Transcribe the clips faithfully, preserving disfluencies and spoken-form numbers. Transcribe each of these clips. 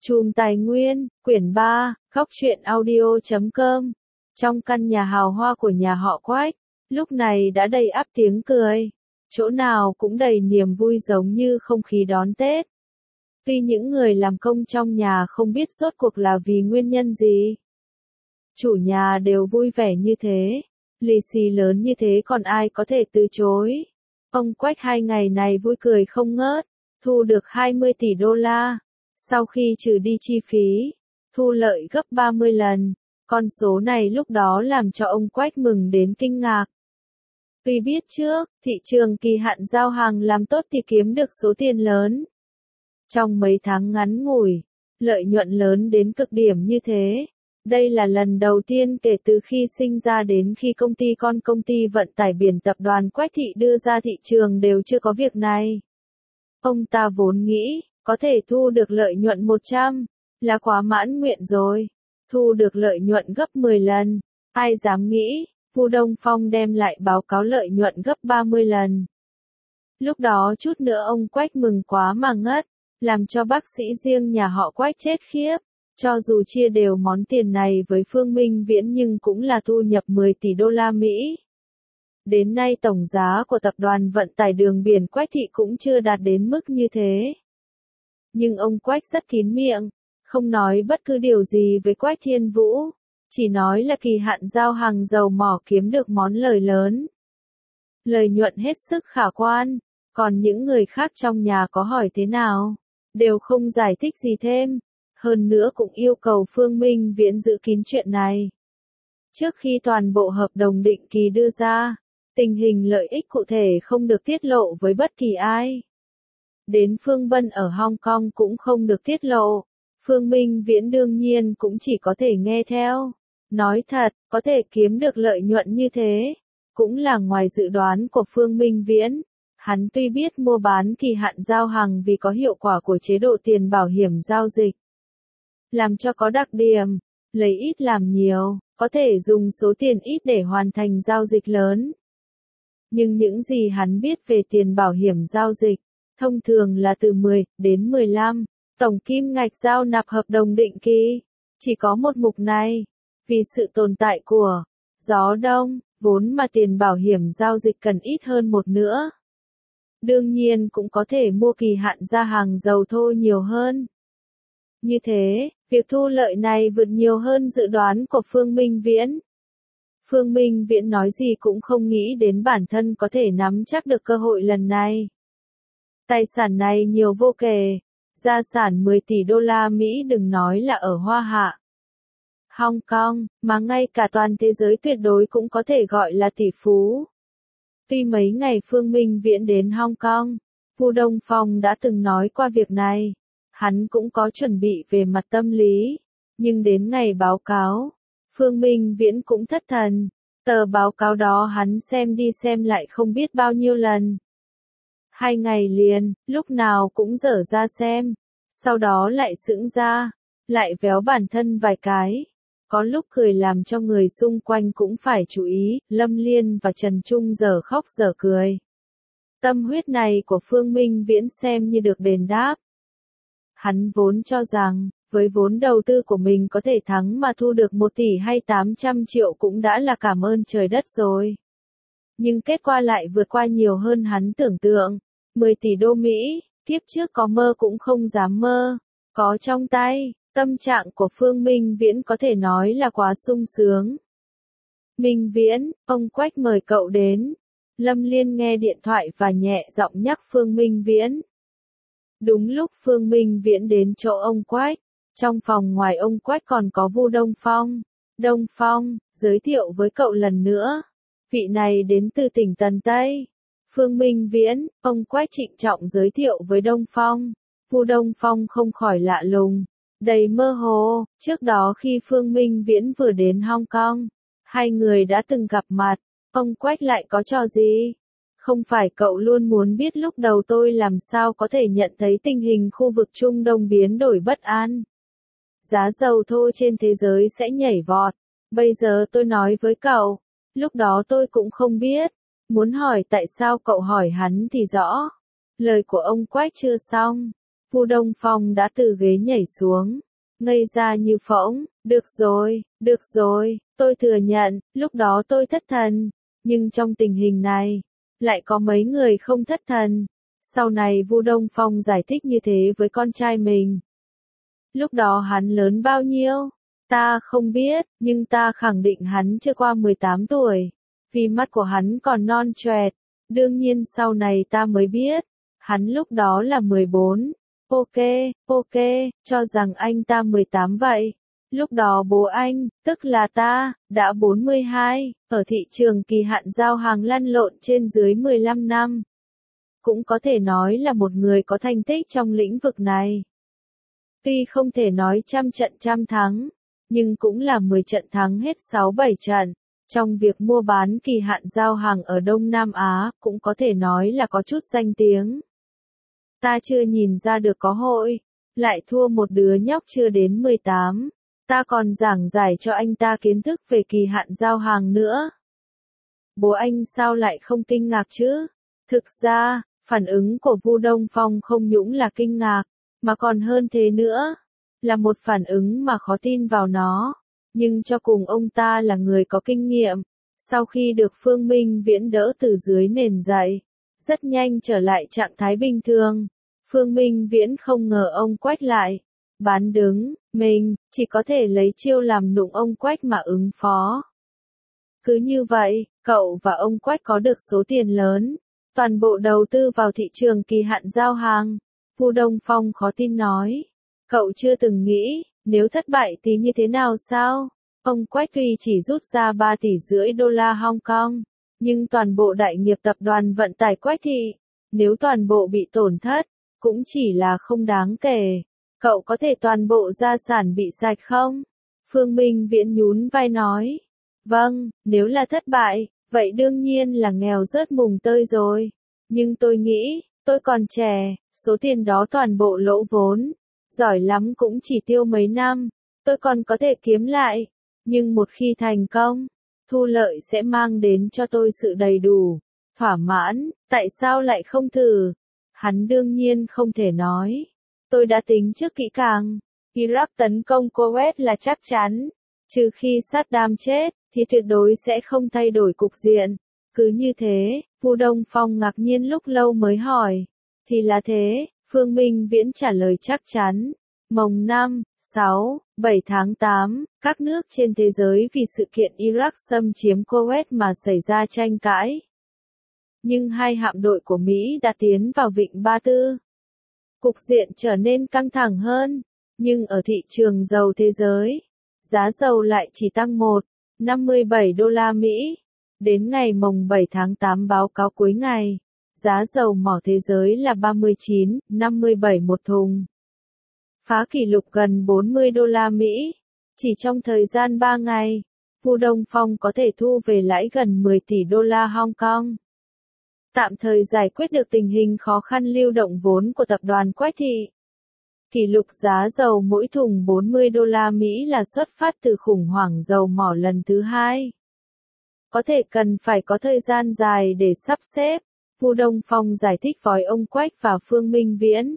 Chùm Tài Nguyên, quyển ba, góc truyện audio chấm com. Trong căn nhà hào hoa của nhà họ Quách, lúc này đã đầy ắp tiếng cười. Chỗ nào cũng đầy niềm vui giống như không khí đón Tết. Tuy những người làm công trong nhà không biết rốt cuộc là vì nguyên nhân gì. Chủ nhà đều vui vẻ như thế, lì xì lớn như thế còn ai có thể từ chối. Ông Quách hai ngày này vui cười không ngớt, thu được hai mươi tỷ đô la. Sau khi trừ đi chi phí, thu lợi gấp ba mươi lần, con số này lúc đó làm cho ông Quách mừng đến kinh ngạc. Tuy biết trước, thị trường kỳ hạn giao hàng làm tốt thì kiếm được số tiền lớn. Trong mấy tháng ngắn ngủi, lợi nhuận lớn đến cực điểm như thế. Đây là lần đầu tiên kể từ khi sinh ra đến khi công ty con công ty vận tải biển tập đoàn Quách Thị đưa ra thị trường đều chưa có việc này. Ông ta vốn nghĩ, có thể thu được lợi nhuận một trăm, là quá mãn nguyện rồi. Thu được lợi nhuận gấp mười lần, ai dám nghĩ, Vu Đông Phong đem lại báo cáo lợi nhuận gấp ba mươi lần. Lúc đó chút nữa ông Quách mừng quá mà ngất, làm cho bác sĩ riêng nhà họ Quách chết khiếp. Cho dù chia đều món tiền này với Phương Minh Viễn nhưng cũng là thu nhập mười tỷ đô la Mỹ. Đến nay tổng giá của tập đoàn vận tải đường biển Quách Thị cũng chưa đạt đến mức như thế. Nhưng ông Quách rất kín miệng, không nói bất cứ điều gì với Quách Thiên Vũ, chỉ nói là kỳ hạn giao hàng dầu mỏ kiếm được món lời lớn. Lợi nhuận hết sức khả quan, còn những người khác trong nhà có hỏi thế nào, đều không giải thích gì thêm. Hơn nữa cũng yêu cầu Phương Minh Viễn giữ kín chuyện này. Trước khi toàn bộ hợp đồng định kỳ đưa ra, tình hình lợi ích cụ thể không được tiết lộ với bất kỳ ai. Đến Phương Bân ở Hong Kong cũng không được tiết lộ. Phương Minh Viễn đương nhiên cũng chỉ có thể nghe theo. Nói thật, có thể kiếm được lợi nhuận như thế, cũng là ngoài dự đoán của Phương Minh Viễn. Hắn tuy biết mua bán kỳ hạn giao hàng vì có hiệu quả của chế độ tiền bảo hiểm giao dịch. Làm cho có đặc điểm, lấy ít làm nhiều, có thể dùng số tiền ít để hoàn thành giao dịch lớn. Nhưng những gì hắn biết về tiền bảo hiểm giao dịch, thông thường là từ mười đến mười lăm, tổng kim ngạch giao nạp hợp đồng định kỳ. Chỉ có một mục này, vì sự tồn tại của gió đông, vốn mà tiền bảo hiểm giao dịch cần ít hơn một nữa. Đương nhiên cũng có thể mua kỳ hạn ra hàng dầu thô nhiều hơn. Như thế, việc thu lợi này vượt nhiều hơn dự đoán của Phương Minh Viễn. Phương Minh Viễn nói gì cũng không nghĩ đến bản thân có thể nắm chắc được cơ hội lần này. Tài sản này nhiều vô kể, gia sản mười tỷ đô la Mỹ đừng nói là ở Hoa Hạ, Hong Kong, mà ngay cả toàn thế giới tuyệt đối cũng có thể gọi là tỷ phú. Tuy mấy ngày Phương Minh Viễn đến Hong Kong, Vu Đông Phong đã từng nói qua việc này. Hắn cũng có chuẩn bị về mặt tâm lý, nhưng đến ngày báo cáo, Phương Minh Viễn cũng thất thần. Tờ báo cáo đó hắn xem đi xem lại không biết bao nhiêu lần. Hai ngày liền, lúc nào cũng dở ra xem, sau đó lại sững ra, lại véo bản thân vài cái. Có lúc cười làm cho người xung quanh cũng phải chú ý, Lâm Liên và Trần Trung giờ khóc giờ cười. Tâm huyết này của Phương Minh Viễn xem như được đền đáp. Hắn vốn cho rằng, với vốn đầu tư của mình có thể thắng mà thu được một tỷ hay tám trăm triệu cũng đã là cảm ơn trời đất rồi. Nhưng kết quả lại vượt qua nhiều hơn hắn tưởng tượng. mười tỷ đô Mỹ, kiếp trước có mơ cũng không dám mơ. Có trong tay, tâm trạng của Phương Minh Viễn có thể nói là quá sung sướng. Minh Viễn, ông Quách mời cậu đến. Lâm Liên nghe điện thoại và nhẹ giọng nhắc Phương Minh Viễn. Đúng lúc Phương Minh Viễn đến chỗ ông Quách, trong phòng ngoài ông Quách còn có Vu Đông Phong. Đông Phong, giới thiệu với cậu lần nữa. Vị này đến từ tỉnh Tần Tây. Phương Minh Viễn, ông Quách trịnh trọng giới thiệu với Đông Phong. Vu Đông Phong không khỏi lạ lùng, đầy mơ hồ. Trước đó khi Phương Minh Viễn vừa đến Hong Kong, hai người đã từng gặp mặt. Ông Quách lại có trò gì? Không phải cậu luôn muốn biết lúc đầu tôi làm sao có thể nhận thấy tình hình khu vực Trung Đông biến đổi bất an. Giá dầu thô trên thế giới sẽ nhảy vọt. Bây giờ tôi nói với cậu, lúc đó tôi cũng không biết. Muốn hỏi tại sao cậu hỏi hắn thì rõ. Lời của ông Quách chưa xong. Vu Đông Phong đã từ ghế nhảy xuống, ngây ra như phỗng, được rồi, được rồi, tôi thừa nhận, lúc đó tôi thất thần, nhưng trong tình hình này, lại có mấy người không thất thần. Sau này Vu Đông Phong giải thích như thế với con trai mình. Lúc đó hắn lớn bao nhiêu? Ta không biết, nhưng ta khẳng định hắn chưa qua mười tám tuổi, vì mắt của hắn còn non choẹt. Đương nhiên sau này ta mới biết, hắn lúc đó là mười bốn. Ok, ok, cho rằng anh ta mười tám vậy. Lúc đó bố anh, tức là ta, đã bốn mươi hai, ở thị trường kỳ hạn giao hàng lăn lộn trên dưới mười lăm năm. Cũng có thể nói là một người có thành tích trong lĩnh vực này. Tuy không thể nói trăm trận trăm thắng, nhưng cũng là mười trận thắng hết sáu bảy trận. Trong việc mua bán kỳ hạn giao hàng ở Đông Nam Á, cũng có thể nói là có chút danh tiếng. Ta chưa nhìn ra được có hội, lại thua một đứa nhóc chưa đến mười tám. Ta còn giảng giải cho anh ta kiến thức về kỳ hạn giao hàng nữa. Bố anh sao lại không kinh ngạc chứ? Thực ra, phản ứng của Vu Đông Phong không những là kinh ngạc, mà còn hơn thế nữa, là một phản ứng mà khó tin vào nó. Nhưng cho cùng ông ta là người có kinh nghiệm, sau khi được Phương Minh Viễn đỡ từ dưới nền dậy, rất nhanh trở lại trạng thái bình thường. Phương Minh Viễn không ngờ ông Quách lại bán đứng, mình chỉ có thể lấy chiêu làm nụng ông Quách mà ứng phó. Cứ như vậy, cậu và ông Quách có được số tiền lớn, toàn bộ đầu tư vào thị trường kỳ hạn giao hàng. Vu Đông Phong khó tin nói, cậu chưa từng nghĩ, nếu thất bại thì như thế nào sao? Ông Quách tuy chỉ rút ra ba tỷ rưỡi đô la Hong Kong, nhưng toàn bộ đại nghiệp tập đoàn vận tải Quách thị, nếu toàn bộ bị tổn thất, cũng chỉ là không đáng kể. Cậu có thể toàn bộ gia sản bị sạch không? Phương Minh Viễn nhún vai nói, vâng, nếu là thất bại, vậy đương nhiên là nghèo rớt mùng tơi rồi. Nhưng tôi nghĩ, tôi còn trẻ, số tiền đó toàn bộ lỗ vốn, giỏi lắm cũng chỉ tiêu mấy năm, tôi còn có thể kiếm lại. Nhưng một khi thành công, thu lợi sẽ mang đến cho tôi sự đầy đủ, thỏa mãn, tại sao lại không thử? Hắn đương nhiên không thể nói. Tôi đã tính trước kỹ càng, Iraq tấn công Kuwait là chắc chắn, trừ khi Saddam chết, thì tuyệt đối sẽ không thay đổi cục diện. Cứ như thế, Vu Đông Phong ngạc nhiên lúc lâu mới hỏi, thì là thế, Phương Minh Viễn trả lời chắc chắn. Mồng năm, sáu, bảy tháng tám, các nước trên thế giới vì sự kiện Iraq xâm chiếm Kuwait mà xảy ra tranh cãi. Nhưng hai hạm đội của Mỹ đã tiến vào Vịnh Ba Tư. Cục diện trở nên căng thẳng hơn, nhưng ở thị trường dầu thế giới, giá dầu lại chỉ tăng một phẩy năm mươi bảy đô la Mỹ. Đến ngày mồng bảy tháng tám báo cáo cuối ngày, giá dầu mỏ thế giới là ba mươi chín phẩy năm mươi bảy một thùng. Phá kỷ lục gần bốn mươi đô la Mỹ. Chỉ trong thời gian ba ngày, Vu Đông Phong có thể thu về lãi gần mười tỷ đô la Hong Kong. Tạm thời giải quyết được tình hình khó khăn lưu động vốn của tập đoàn Quách thị. Kỷ lục giá dầu mỗi thùng bốn mươi đô la Mỹ là xuất phát từ khủng hoảng dầu mỏ lần thứ hai. Có thể cần phải có thời gian dài để sắp xếp, Vu Đông Phong giải thích với ông Quách và Phương Minh Viễn.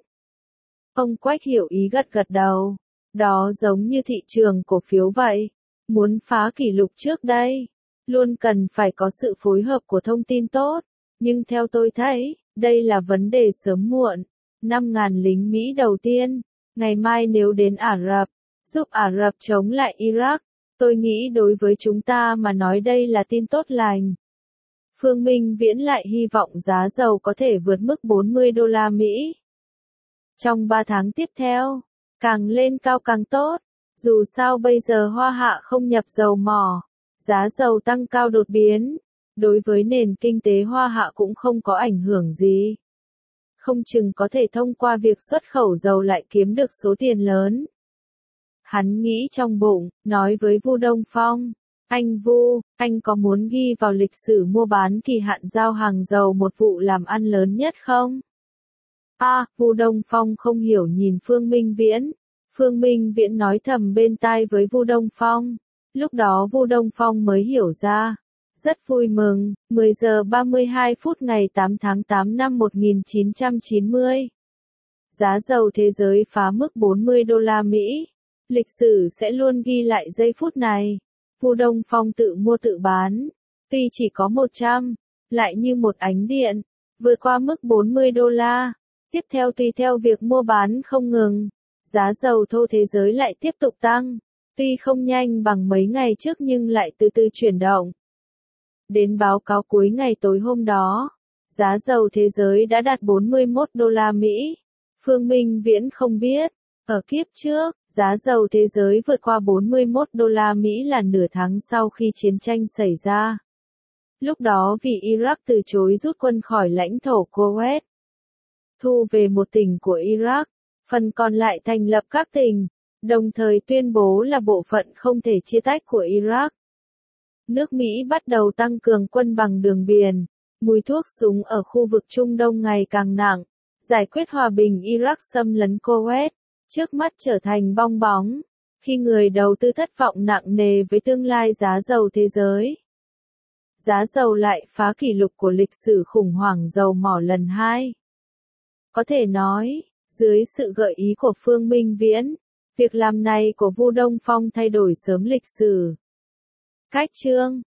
Ông Quách hiểu ý gật gật đầu. Đó giống như thị trường cổ phiếu vậy. Muốn phá kỷ lục trước đây, luôn cần phải có sự phối hợp của thông tin tốt. Nhưng theo tôi thấy, đây là vấn đề sớm muộn. năm nghìn lính Mỹ đầu tiên, ngày mai nếu đến Ả Rập, giúp Ả Rập chống lại Iraq, tôi nghĩ đối với chúng ta mà nói đây là tin tốt lành. Phương Minh Viễn lại hy vọng giá dầu có thể vượt mức bốn mươi đô la Mỹ. Trong ba tháng tiếp theo, càng lên cao càng tốt. Dù sao bây giờ Hoa Hạ không nhập dầu mỏ, giá dầu tăng cao đột biến. Đối với nền kinh tế Hoa Hạ cũng không có ảnh hưởng gì. Không chừng có thể thông qua việc xuất khẩu dầu lại kiếm được số tiền lớn. Hắn nghĩ trong bụng, nói với Vu Đông Phong, anh Vu, anh có muốn ghi vào lịch sử mua bán kỳ hạn giao hàng dầu một vụ làm ăn lớn nhất không? À, Vu Đông Phong không hiểu nhìn Phương Minh Viễn. Phương Minh Viễn nói thầm bên tai với Vu Đông Phong. Lúc đó Vu Đông Phong mới hiểu ra. Rất vui mừng, mười giờ ba mươi hai phút ngày tám tháng tám năm một nghìn chín trăm chín mươi. giá dầu thế giới phá mức bốn mươi đô la Mỹ. Lịch sử sẽ luôn ghi lại giây phút này. Vu Đông Phong tự mua tự bán. Tuy chỉ có một trăm, lại như một ánh điện, vượt qua mức bốn mươi đô la. Tiếp theo tùy theo việc mua bán không ngừng, giá dầu thô thế giới lại tiếp tục tăng. Tuy không nhanh bằng mấy ngày trước nhưng lại từ từ chuyển động. Đến báo cáo cuối ngày tối hôm đó, giá dầu thế giới đã đạt bốn mươi mốt đô la Mỹ. Phương Minh Viễn không biết, ở kiếp trước, giá dầu thế giới vượt qua bốn mươi mốt đô la Mỹ là nửa tháng sau khi chiến tranh xảy ra. Lúc đó vì Iraq từ chối rút quân khỏi lãnh thổ Kuwait, thu về một tỉnh của Iraq, phần còn lại thành lập các tỉnh, đồng thời tuyên bố là bộ phận không thể chia tách của Iraq. Nước Mỹ bắt đầu tăng cường quân bằng đường biển, mùi thuốc súng ở khu vực Trung Đông ngày càng nặng, giải quyết hòa bình Iraq xâm lấn Kuwait, trước mắt trở thành bong bóng, khi người đầu tư thất vọng nặng nề với tương lai giá dầu thế giới. Giá dầu lại phá kỷ lục của lịch sử khủng hoảng dầu mỏ lần hai. Có thể nói, dưới sự gợi ý của Phương Minh Viễn, việc làm này của Vu Đông Phong thay đổi sớm lịch sử. Cách chương